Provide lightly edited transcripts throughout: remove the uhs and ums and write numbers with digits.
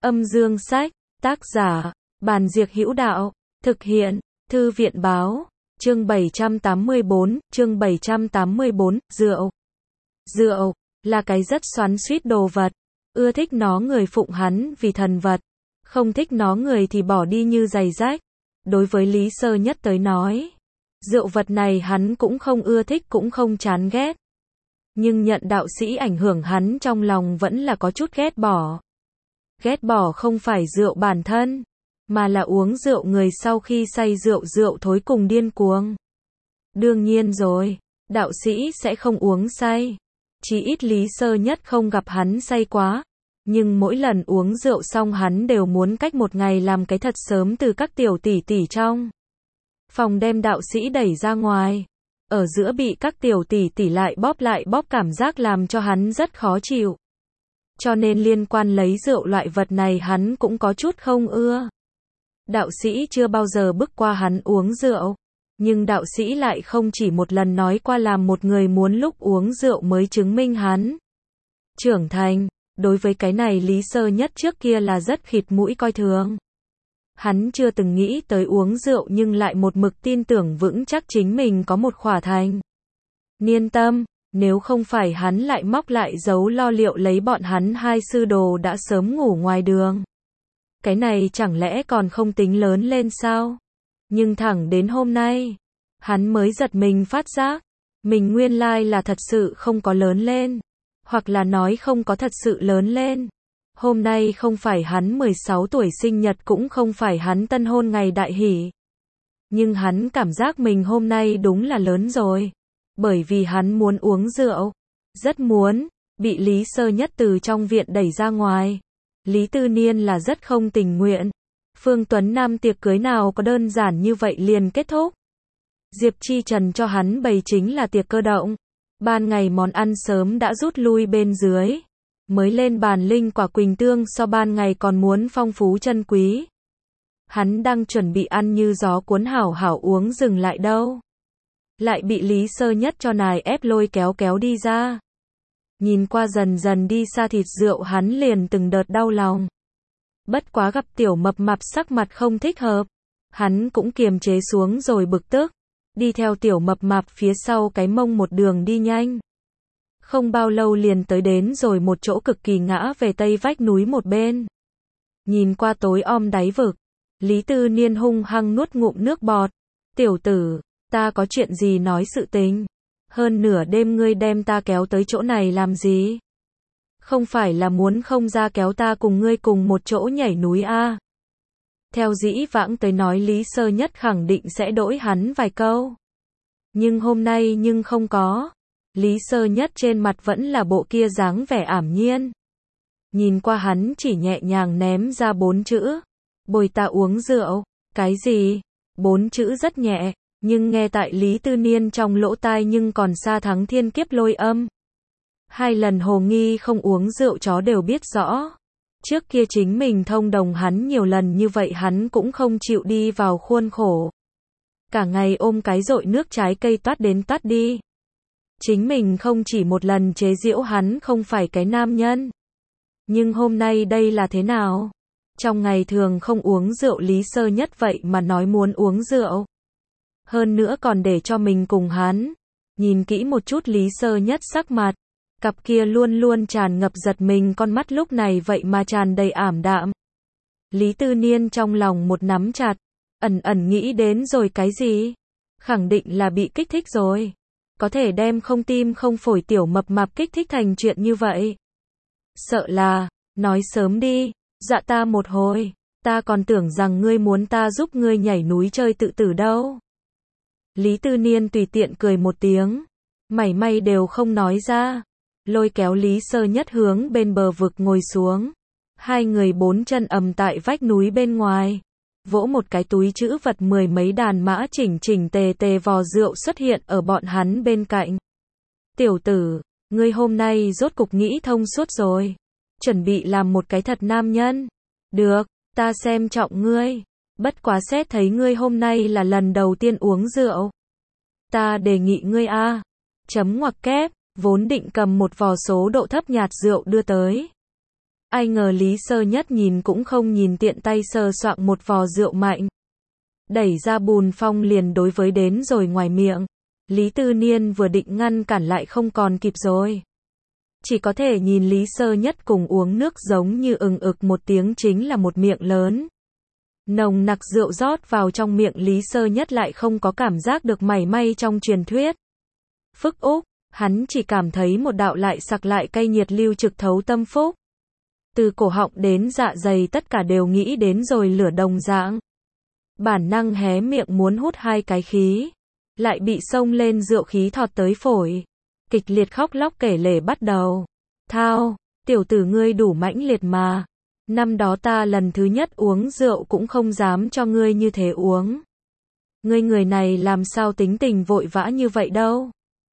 Âm dương sách, tác giả, Bàn Diệc Hữu Đạo, thực hiện, Thư viện báo, chương 784, rượu. Rượu, là cái rất xoắn xuýt đồ vật, ưa thích nó người phụng hắn vì thần vật, không thích nó người thì bỏ đi như giày rách. Đối với Lý Sơ Nhất tới nói, rượu vật này hắn cũng không ưa thích cũng không chán ghét. Nhưng nhận đạo sĩ ảnh hưởng hắn trong lòng vẫn là có chút ghét bỏ. Ghét bỏ không phải rượu bản thân, mà là uống rượu người sau khi say rượu thối cùng điên cuồng. Đương nhiên rồi, đạo sĩ sẽ không uống say. Chí ít Lý Sơ Nhất không gặp hắn say quá. Nhưng mỗi lần uống rượu xong hắn đều muốn cách một ngày làm cái thật sớm từ các tiểu tỷ tỷ trong phòng đem đạo sĩ đẩy ra ngoài. Ở giữa bị các tiểu tỷ tỷ lại bóp cảm giác làm cho hắn rất khó chịu. Cho nên liên quan lấy rượu loại vật này hắn cũng có chút không ưa. Đạo sĩ chưa bao giờ bức qua hắn uống rượu. Nhưng đạo sĩ lại không chỉ một lần nói qua làm một người muốn lúc uống rượu mới chứng minh hắn trưởng thành. Đối với cái này Lý Sơ Nhất trước kia là rất khịt mũi coi thường. Hắn chưa từng nghĩ tới uống rượu nhưng lại một mực tin tưởng vững chắc chính mình có một khỏa thành niên tâm, nếu không phải hắn lại móc lại giấu lo liệu lấy bọn hắn hai sư đồ đã sớm ngủ ngoài đường. Cái này chẳng lẽ còn không tính lớn lên sao? Nhưng thẳng đến hôm nay, hắn mới giật mình phát giác, mình nguyên lai là thật sự không có lớn lên, hoặc là nói không có thật sự lớn lên. Hôm nay không phải hắn 16 tuổi sinh nhật cũng không phải hắn tân hôn ngày đại hỷ. Nhưng hắn cảm giác mình hôm nay đúng là lớn rồi. Bởi vì hắn muốn uống rượu. Rất muốn, bị Lý Sơ Nhất từ trong viện đẩy ra ngoài. Lý Tư Niên là rất không tình nguyện. Phương Tuấn Nam tiệc cưới nào có đơn giản như vậy liền kết thúc. Diệp Chi Trần cho hắn bày chính là tiệc cơ động. Ban ngày món ăn sớm đã rút lui bên dưới. Mới lên bàn linh quả quỳnh tương so ban ngày còn muốn phong phú chân quý. Hắn đang chuẩn bị ăn như gió cuốn hảo hảo uống dừng lại đâu. Lại bị Lý Sơ Nhất cho nài ép lôi kéo đi ra. Nhìn qua dần dần đi xa thịt rượu hắn liền từng đợt đau lòng. Bất quá gặp tiểu mập mạp sắc mặt không thích hợp. Hắn cũng kiềm chế xuống rồi bực tức. Đi theo tiểu mập mạp phía sau cái mông một đường đi nhanh. Không bao lâu liền tới đến rồi một chỗ cực kỳ ngã về tây vách núi một bên. Nhìn qua tối om đáy vực. Lý Tư Niên hung hăng nuốt ngụm nước bọt. Tiểu tử, ta có chuyện gì nói sự tình. Hơn nửa đêm ngươi đem ta kéo tới chỗ này làm gì? Không phải là muốn không ra kéo ta cùng ngươi cùng một chỗ nhảy núi à? Theo dĩ vãng tới nói Lý Sơ Nhất khẳng định sẽ đỗi hắn vài câu. Nhưng hôm nay nhưng không có. Lý Sơ Nhất trên mặt vẫn là bộ kia dáng vẻ ảm nhiên. Nhìn qua hắn chỉ nhẹ nhàng ném ra 4 chữ. Bồi ta uống rượu. Cái gì? 4 chữ rất nhẹ, nhưng nghe tại Lý Tư Niên trong lỗ tai nhưng còn xa thắng thiên kiếp lôi âm. 2 lần hồ nghi không uống rượu chó đều biết rõ. Trước kia chính mình thông đồng hắn nhiều lần như vậy hắn cũng không chịu đi vào khuôn khổ. Cả ngày ôm cái dội nước trái cây toát đến toát đi. Chính mình không chỉ một lần chế giễu hắn không phải cái nam nhân. Nhưng hôm nay đây là thế nào? Trong ngày thường không uống rượu Lý Sơ Nhất vậy mà nói muốn uống rượu. Hơn nữa còn để cho mình cùng hắn. Nhìn kỹ một chút Lý Sơ Nhất sắc mặt. Cặp kia luôn luôn tràn ngập giật mình con mắt lúc này vậy mà tràn đầy ảm đạm. Lý Tư Niên trong lòng một nắm chặt. Ẩn nghĩ đến rồi cái gì? Khẳng định là bị kích thích rồi. Có thể đem không tim không phổi tiểu mập mạp kích thích thành chuyện như vậy. Sợ là, nói sớm đi, dạ ta một hồi, ta còn tưởng rằng ngươi muốn ta giúp ngươi nhảy núi chơi tự tử đâu. Lý Tư Niên tùy tiện cười một tiếng, mảy may đều không nói ra, lôi kéo Lý Sơ Nhất hướng bên bờ vực ngồi xuống. 2 người 4 chân ầm tại vách núi bên ngoài. Vỗ một cái túi trữ vật 10 mấy đàn mã chỉnh tề vò rượu xuất hiện ở bọn hắn bên cạnh. Tiểu tử, ngươi hôm nay rốt cục nghĩ thông suốt rồi. Chuẩn bị làm một cái thật nam nhân. Được, ta xem trọng ngươi. Bất quá xét thấy ngươi hôm nay là lần đầu tiên uống rượu. Ta đề nghị ngươi a. Chấm ngoặc kép, vốn định cầm một vò số độ thấp nhạt rượu đưa tới. Ai ngờ Lý Sơ Nhất nhìn cũng không nhìn tiện tay sờ soạng một vò rượu mạnh. Đẩy ra bùn phong liền đối với đến rồi ngoài miệng. Lý Tư Niên vừa định ngăn cản lại không còn kịp rồi. Chỉ có thể nhìn Lý Sơ Nhất cùng uống nước giống như ừng ực một tiếng chính là một miệng lớn. Nồng nặc rượu rót vào trong miệng Lý Sơ Nhất lại không có cảm giác được mảy may trong truyền thuyết. Phức úc, hắn chỉ cảm thấy một đạo lại sặc lại cay nhiệt lưu trực thấu tâm phúc. Từ cổ họng đến dạ dày tất cả đều nghĩ đến rồi lửa đồng dạng. Bản năng hé miệng muốn hút hai cái khí. Lại bị xông lên rượu khí thọt tới phổi. Kịch liệt khóc lóc kể lể bắt đầu. Thao, tiểu tử ngươi đủ mãnh liệt mà. Năm đó ta lần thứ nhất uống rượu cũng không dám cho ngươi như thế uống. Ngươi người này làm sao tính tình vội vã như vậy đâu.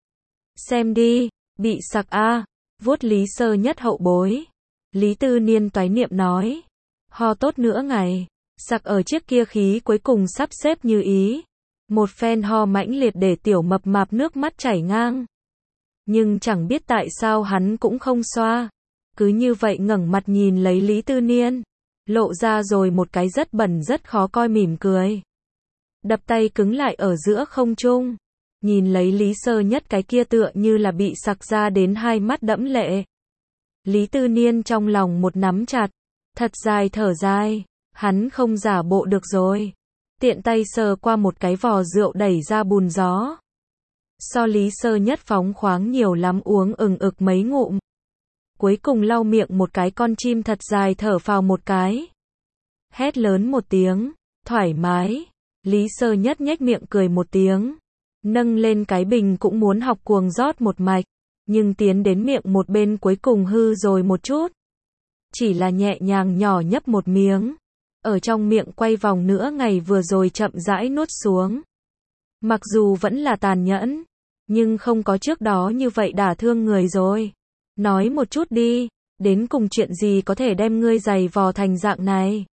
Xem đi, bị sặc a, vuốt Lý Sơ Nhất hậu bối. Lý Tư Niên toái niệm nói. Ho tốt nữa ngày. Sặc ở chiếc kia khí cuối cùng sắp xếp như ý. Một phen ho mãnh liệt để tiểu mập mạp nước mắt chảy ngang. Nhưng chẳng biết tại sao hắn cũng không xoa. Cứ như vậy ngẩng mặt nhìn lấy Lý Tư Niên. Lộ ra rồi một cái rất bẩn rất khó coi mỉm cười. Đập tay cứng lại ở giữa không trung. Nhìn lấy Lý Sơ Nhất cái kia tựa như là bị sặc ra đến hai mắt đẫm lệ. Lý Tư Niên trong lòng một nắm chặt. Thật dài thở dài. Hắn không giả bộ được rồi. Tiện tay sờ qua một cái vò rượu đẩy ra bùn gió. So Lý Sơ Nhất phóng khoáng nhiều lắm uống ừng ực mấy ngụm. Cuối cùng lau miệng một cái con chim thật dài thở phào một cái. Hét lớn một tiếng. Thoải mái. Lý Sơ Nhất nhếch miệng cười một tiếng. Nâng lên cái bình cũng muốn học cuồng rót một mạch. Nhưng tiến đến miệng một bên cuối cùng hư rồi một chút. Chỉ là nhẹ nhàng nhỏ nhấp một miếng. Ở trong miệng quay vòng nữa ngày vừa rồi chậm rãi nuốt xuống. Mặc dù vẫn là tàn nhẫn. Nhưng không có trước đó như vậy đả thương người rồi. Nói một chút đi. Đến cùng chuyện gì có thể đem ngươi giày vò thành dạng này.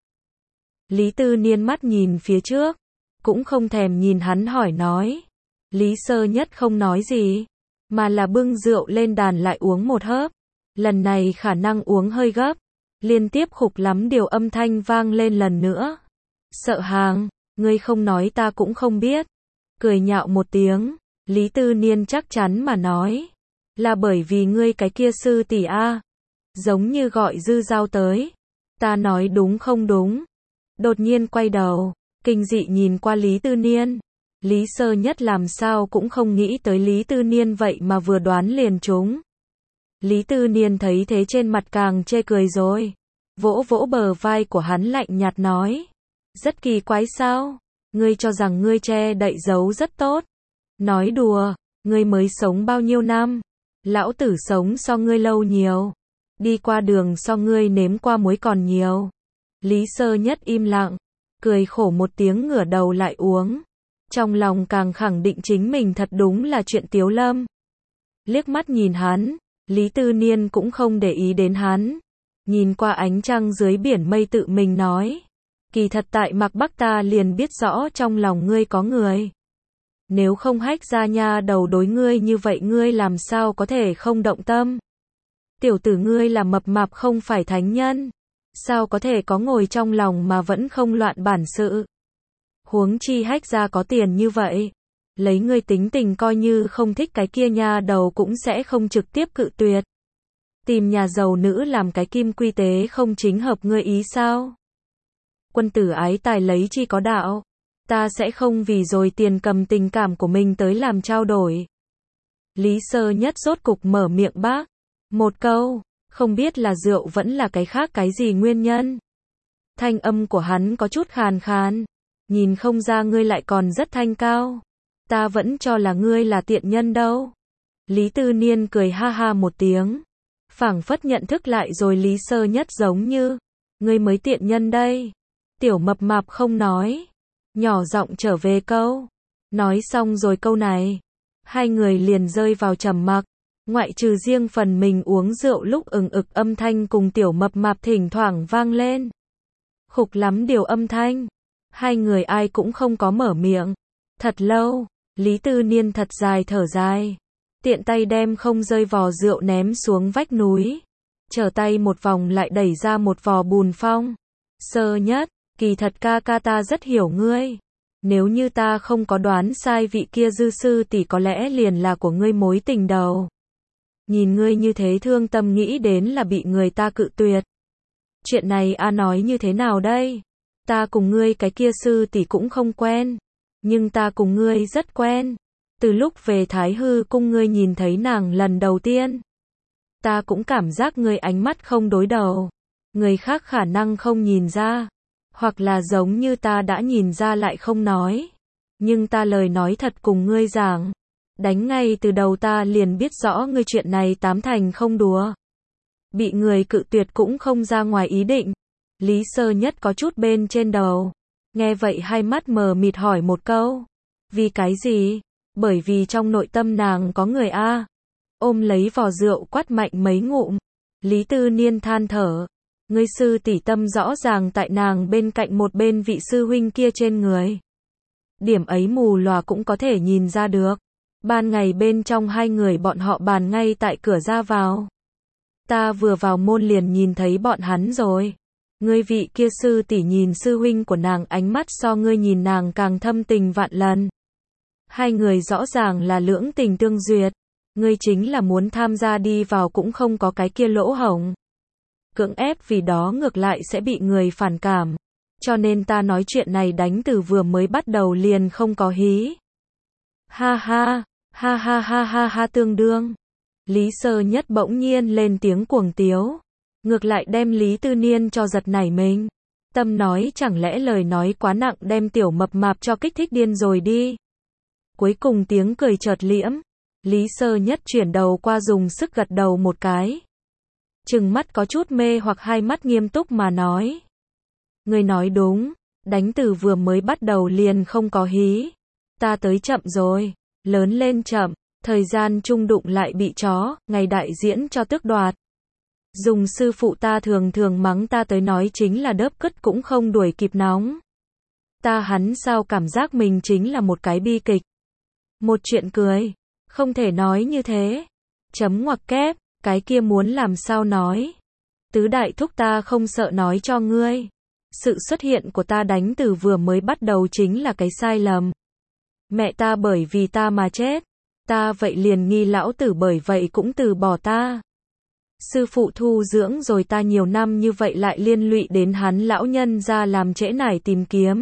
Lý Tư Niên mắt nhìn phía trước. Cũng không thèm nhìn hắn hỏi nói. Lý Sơ Nhất không nói gì. Mà là bưng rượu lên đàn lại uống một hớp. Lần này khả năng uống hơi gấp. Liên tiếp khục lắm điều âm thanh vang lên lần nữa. Sợ hàng, ngươi không nói ta cũng không biết. Cười nhạo một tiếng, Lý Tư Niên chắc chắn mà nói. Là bởi vì ngươi cái kia sư tỷ a. Giống như gọi Dư Giao tới. Ta nói đúng không đúng. Đột nhiên quay đầu, kinh dị nhìn qua Lý Tư Niên. Lý Sơ Nhất làm sao cũng không nghĩ tới Lý Tư Niên vậy mà vừa đoán liền trúng. Lý Tư Niên thấy thế trên mặt càng chê cười rồi. Vỗ vỗ bờ vai của hắn lạnh nhạt nói. Rất kỳ quái sao? Ngươi cho rằng ngươi che đậy giấu rất tốt. Nói đùa, ngươi mới sống bao nhiêu năm? Lão tử sống so ngươi lâu nhiều. Đi qua đường so ngươi nếm qua muối còn nhiều. Lý Sơ Nhất im lặng, cười khổ một tiếng ngửa đầu lại uống. Trong lòng càng khẳng định chính mình thật đúng là chuyện Tiếu Lâm. Liếc mắt nhìn hắn, Lý Tư Niên cũng không để ý đến hắn. Nhìn qua ánh trăng dưới biển mây tự mình nói. Kỳ thật tại Mạc Bắc ta liền biết rõ trong lòng ngươi có người. Nếu không hách ra nha đầu đối ngươi như vậy ngươi làm sao có thể không động tâm. Tiểu tử ngươi là mập mạp không phải thánh nhân. Sao có thể có ngồi trong lòng mà vẫn không loạn bản sự. Huống chi hách ra có tiền như vậy. Lấy ngươi tính tình coi như không thích cái kia nha đầu cũng sẽ không trực tiếp cự tuyệt. Tìm nhà giàu nữ làm cái kim quy tế không chính hợp ngươi ý sao? Quân tử ái tài lấy chi có đạo. Ta sẽ không vì rồi tiền cầm tình cảm của mình tới làm trao đổi. Lý Sơ Nhất rốt cục mở miệng bác. Một câu, không biết là rượu vẫn là cái khác cái gì nguyên nhân. Thanh âm của hắn có chút khàn khàn. Nhìn không ra ngươi lại còn rất thanh cao. Ta vẫn cho là ngươi là tiện nhân đâu. Lý Tư Niên cười ha ha một tiếng. Phảng phất nhận thức lại rồi Lý Sơ Nhất giống như. Ngươi mới tiện nhân đây. Tiểu mập mạp không nói. Nhỏ giọng trở về câu. Nói xong rồi câu này. Hai người liền rơi vào trầm mặc. Ngoại trừ riêng phần mình uống rượu lúc ừng ực âm thanh cùng tiểu mập mạp thỉnh thoảng vang lên. Khục lắm điều âm thanh. Hai người ai cũng không có mở miệng. Thật lâu, Lý Tư Niên thật dài thở dài. Tiện tay đem không rơi vò rượu ném xuống vách núi. trở tay một vòng lại đẩy ra một vò bùn phong. Sơ Nhất, kỳ thật ca ca ta rất hiểu ngươi. Nếu như ta không có đoán sai vị kia Dư sư tỷ có lẽ liền là của ngươi mối tình đầu. Nhìn ngươi như thế thương tâm nghĩ đến là bị người ta cự tuyệt. Chuyện này a nói như thế nào đây? Ta cùng ngươi cái kia sư tỷ cũng không quen. Nhưng ta cùng ngươi rất quen. Từ lúc về Thái Hư cung ngươi nhìn thấy nàng lần đầu tiên. Ta cũng cảm giác ngươi ánh mắt không đối đầu. Người khác khả năng không nhìn ra. Hoặc là giống như ta đã nhìn ra lại không nói. Nhưng ta lời nói thật cùng ngươi giảng. Đánh ngay từ đầu ta liền biết rõ ngươi chuyện này tám thành không đùa. Bị người cự tuyệt cũng không ra ngoài ý định. Lý Sơ Nhất có chút bên trên đầu. Nghe vậy hai mắt mờ mịt hỏi một câu. Vì cái gì? Bởi vì trong nội tâm nàng có người a. Ôm lấy vò rượu quát mạnh mấy ngụm. Lý Tư Niên than thở. Ngươi sư tỷ tâm rõ ràng tại nàng bên cạnh một bên vị sư huynh kia trên người. Điểm ấy mù lòa cũng có thể nhìn ra được. Ban ngày bên trong hai người bọn họ bàn ngay tại cửa ra vào. Ta vừa vào môn liền nhìn thấy bọn hắn rồi. Ngươi vị kia sư tỷ nhìn sư huynh của nàng ánh mắt so ngươi nhìn nàng càng thâm tình vạn lần. Hai người rõ ràng là lưỡng tình tương duyệt. Ngươi chính là muốn tham gia đi vào cũng không có cái kia lỗ hổng. Cưỡng ép vì đó ngược lại sẽ bị người phản cảm. Cho nên ta nói chuyện này đánh từ vừa mới bắt đầu liền không có hí. Ha ha, ha ha ha ha ha tương đương. Lý Sơ Nhất bỗng nhiên lên tiếng cuồng tiếu. Ngược lại đem Lý Tư Niên cho giật nảy mình. Tâm nói chẳng lẽ lời nói quá nặng đem tiểu mập mạp cho kích thích điên rồi đi. Cuối cùng tiếng cười chợt liễm. Lý Sơ Nhất chuyển đầu qua dùng sức gật đầu một cái. Trừng mắt có chút mê hoặc hai mắt nghiêm túc mà nói. Ngươi nói đúng, đánh từ vừa mới bắt đầu liền không có hí. Ta tới chậm rồi, lớn lên chậm, thời gian chung đụng lại bị chó, ngày đại diễn cho tước đoạt. Dùng sư phụ ta thường thường mắng ta tới nói chính là đớp cứt cũng không đuổi kịp nóng. Ta hắn sao cảm giác mình chính là một cái bi kịch. Một chuyện cười, không thể nói như thế. Chấm ngoặc kép, cái kia muốn làm sao nói. Tứ đại thúc ta không sợ nói cho ngươi. Sự xuất hiện của ta đánh từ vừa mới bắt đầu chính là cái sai lầm. Mẹ ta bởi vì ta mà chết. Ta vậy liền nghi lão tử bởi vậy cũng từ bỏ ta. Sư phụ thu dưỡng rồi ta nhiều năm như vậy lại liên lụy đến hắn lão nhân ra làm trễ nải tìm kiếm.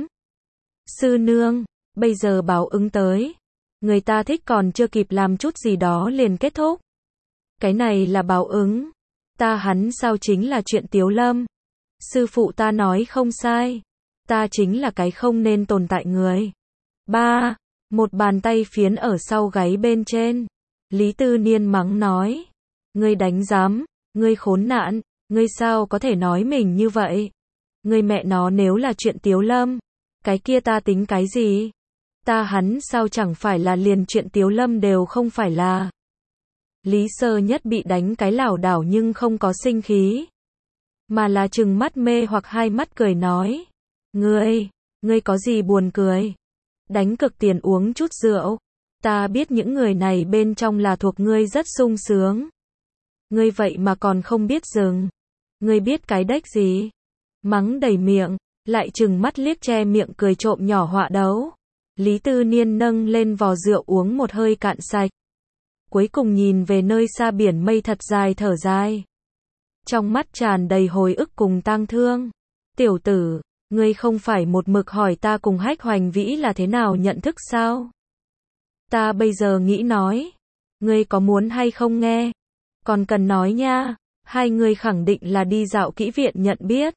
Sư nương, bây giờ báo ứng tới. Người ta thích còn chưa kịp làm chút gì đó liền kết thúc. Cái này là báo ứng. Ta hắn sao chính là chuyện Tiếu Lâm. Sư phụ ta nói không sai. Ta chính là cái không nên tồn tại người. Ba, một bàn tay phiến ở sau gáy bên trên. Lý Tư Niên mắng nói. Ngươi đánh giám, ngươi khốn nạn, ngươi sao có thể nói mình như vậy? Ngươi mẹ nó nếu là chuyện Tiếu Lâm, cái kia ta tính cái gì? Ta hắn sao chẳng phải là liền chuyện Tiếu Lâm đều không phải là. Lý Sơ Nhất bị đánh cái lảo đảo nhưng không có sinh khí. Mà là trừng mắt mê hoặc hai mắt cười nói. Ngươi có gì buồn cười? Đánh cực tiền uống chút rượu. Ta biết những người này bên trong là thuộc ngươi rất sung sướng. Ngươi vậy mà còn không biết dừng. Ngươi biết cái đếch gì? Mắng đầy miệng, lại trừng mắt liếc che miệng cười trộm nhỏ họa đấu. Lý Tư Niên nâng lên vò rượu uống một hơi cạn sạch. Cuối cùng nhìn về nơi xa biển mây thật dài thở dài. Trong mắt tràn đầy hồi ức cùng tang thương. Tiểu tử, ngươi không phải một mực hỏi ta cùng Hách Hoành Vĩ là thế nào nhận thức sao? Ta bây giờ nghĩ nói. Ngươi có muốn hay không nghe? Còn cần nói nha. Hai người khẳng định là đi dạo kỹ viện nhận biết.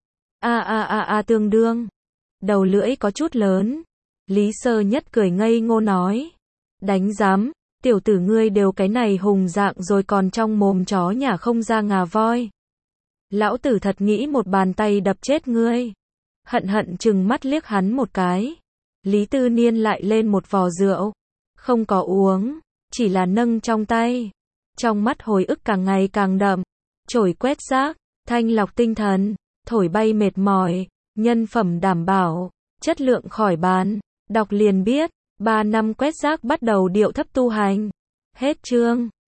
Tương đương. Đầu lưỡi có chút lớn. Lý Sơ Nhất cười ngây ngô nói. Đánh giám. Tiểu tử ngươi đều cái này hùng dạng rồi còn trong mồm chó nhả không ra ngà voi. Lão tử thật nghĩ một bàn tay đập chết ngươi. Hận chừng mắt liếc hắn một cái. Lý Tư Niên lại lên một vò rượu. Không có uống, chỉ là nâng trong tay. Trong mắt hồi ức càng ngày càng đậm. Chổi quét rác, thanh lọc tinh thần, thổi bay mệt mỏi, nhân phẩm đảm bảo, chất lượng khỏi bàn. Đọc liền biết, 3 năm quét rác bắt đầu điệu thấp tu hành. Hết chương.